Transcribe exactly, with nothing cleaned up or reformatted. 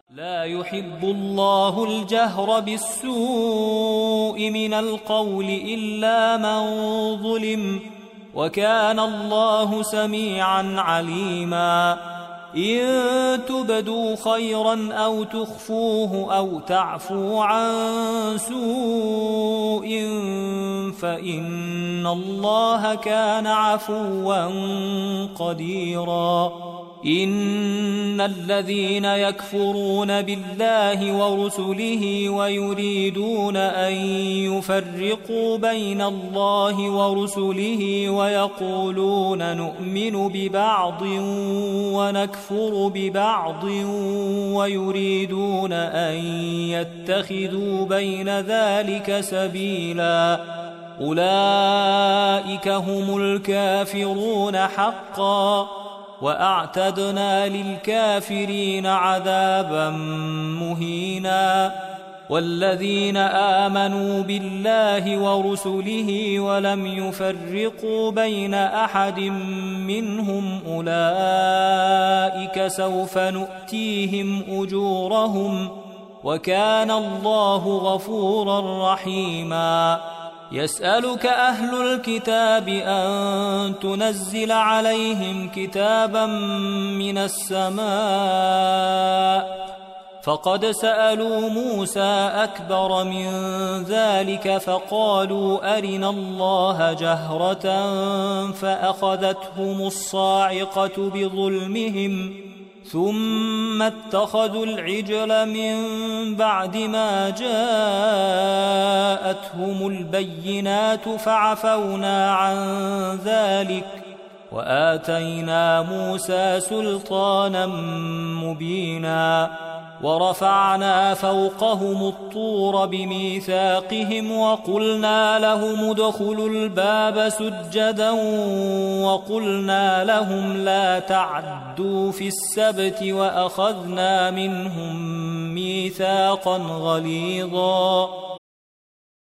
لا يحب الله الجهر بالسوء من القول إلا من ظلم وكان الله سميعا عليما إن تبدوا خيرا أو تخفوه أو تعفو عن سوء فإن الله كان عفوا قديرا إن الذين يكفرون بالله ورسله ويريدون أن يفرقوا بين الله ورسله ويقولون نؤمن ببعض ونكفر ببعض ويريدون أن يتخذوا بين ذلك سبيلا أولئك هم الكافرون حقا وأعتدنا للكافرين عذابا مهينا والذين آمنوا بالله ورسله ولم يفرقوا بين أحد منهم أولئك سوف نؤتيهم أجورهم وكان الله غفورا رحيما يسألك أهل الكتاب أن تنزل عليهم كتابا من السماء فقد سألوا موسى أكبر من ذلك فقالوا أرنا الله جهرة فأخذتهم الصاعقة بظلمهم ثم اتخذوا العجل من بعد ما جاءتهم البينات فعفونا عن ذلك وآتينا موسى سلطانا مبينا ورفعنا فوقهم الطور بميثاقهم وقلنا لهم ادخلوا الباب سجدا وقلنا لهم لا تعدوا في السبت وأخذنا منهم ميثاقا غليظا